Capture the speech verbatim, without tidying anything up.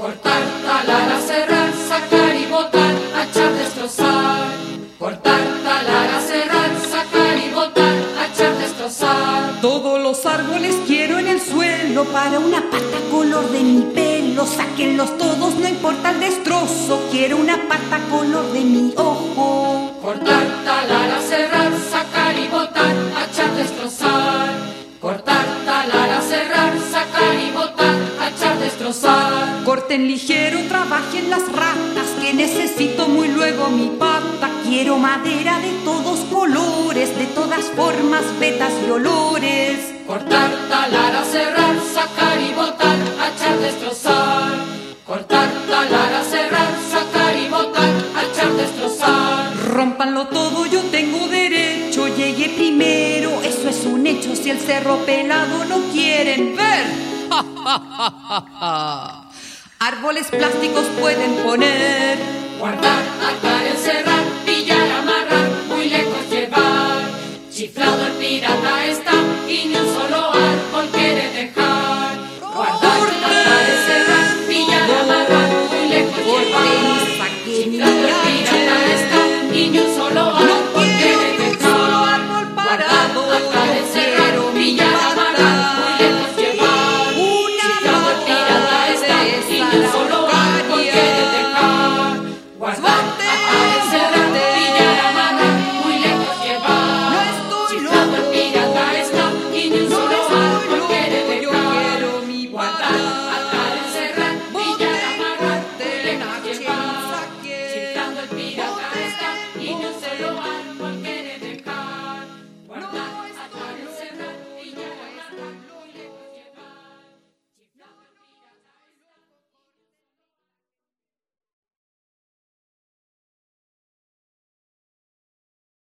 Cortar, talar, aserrar, sacar y botar, hachar, destrozar. Cortar, talar, aserrar, sacar y botar, hachar, destrozar. Todos los árboles quiero en el suelo para una pata color de mi pelo. Sáquenlos todos, no importa el destrozo. Quiero una pata color de mi ojo. Cortar, talar, aserrar, sacar y botar, hachar, destrozar. Cortar, talar, aserrar, sacar y botar, hachar, destrozar. Corten ligero, trabajen las ratas, que necesito muy luego mi pata. Quiero madera de todos colores, de todas formas, vetas y olores. Cortar, talar, aserrar, sacar y botar, hachar, destrozar. Cortar, talar, aserrar, sacar y botar, hachar, destrozar. Rómpanlo todo, yo tengo derecho. Llegué primero, eso es un hecho. Si el cerro pelado no quieren ver, árboles plásticos pueden poner. Guardar, atar, encerrar, pillar, amarrar, muy lejos llevar. Chiflado el pirata está y ni un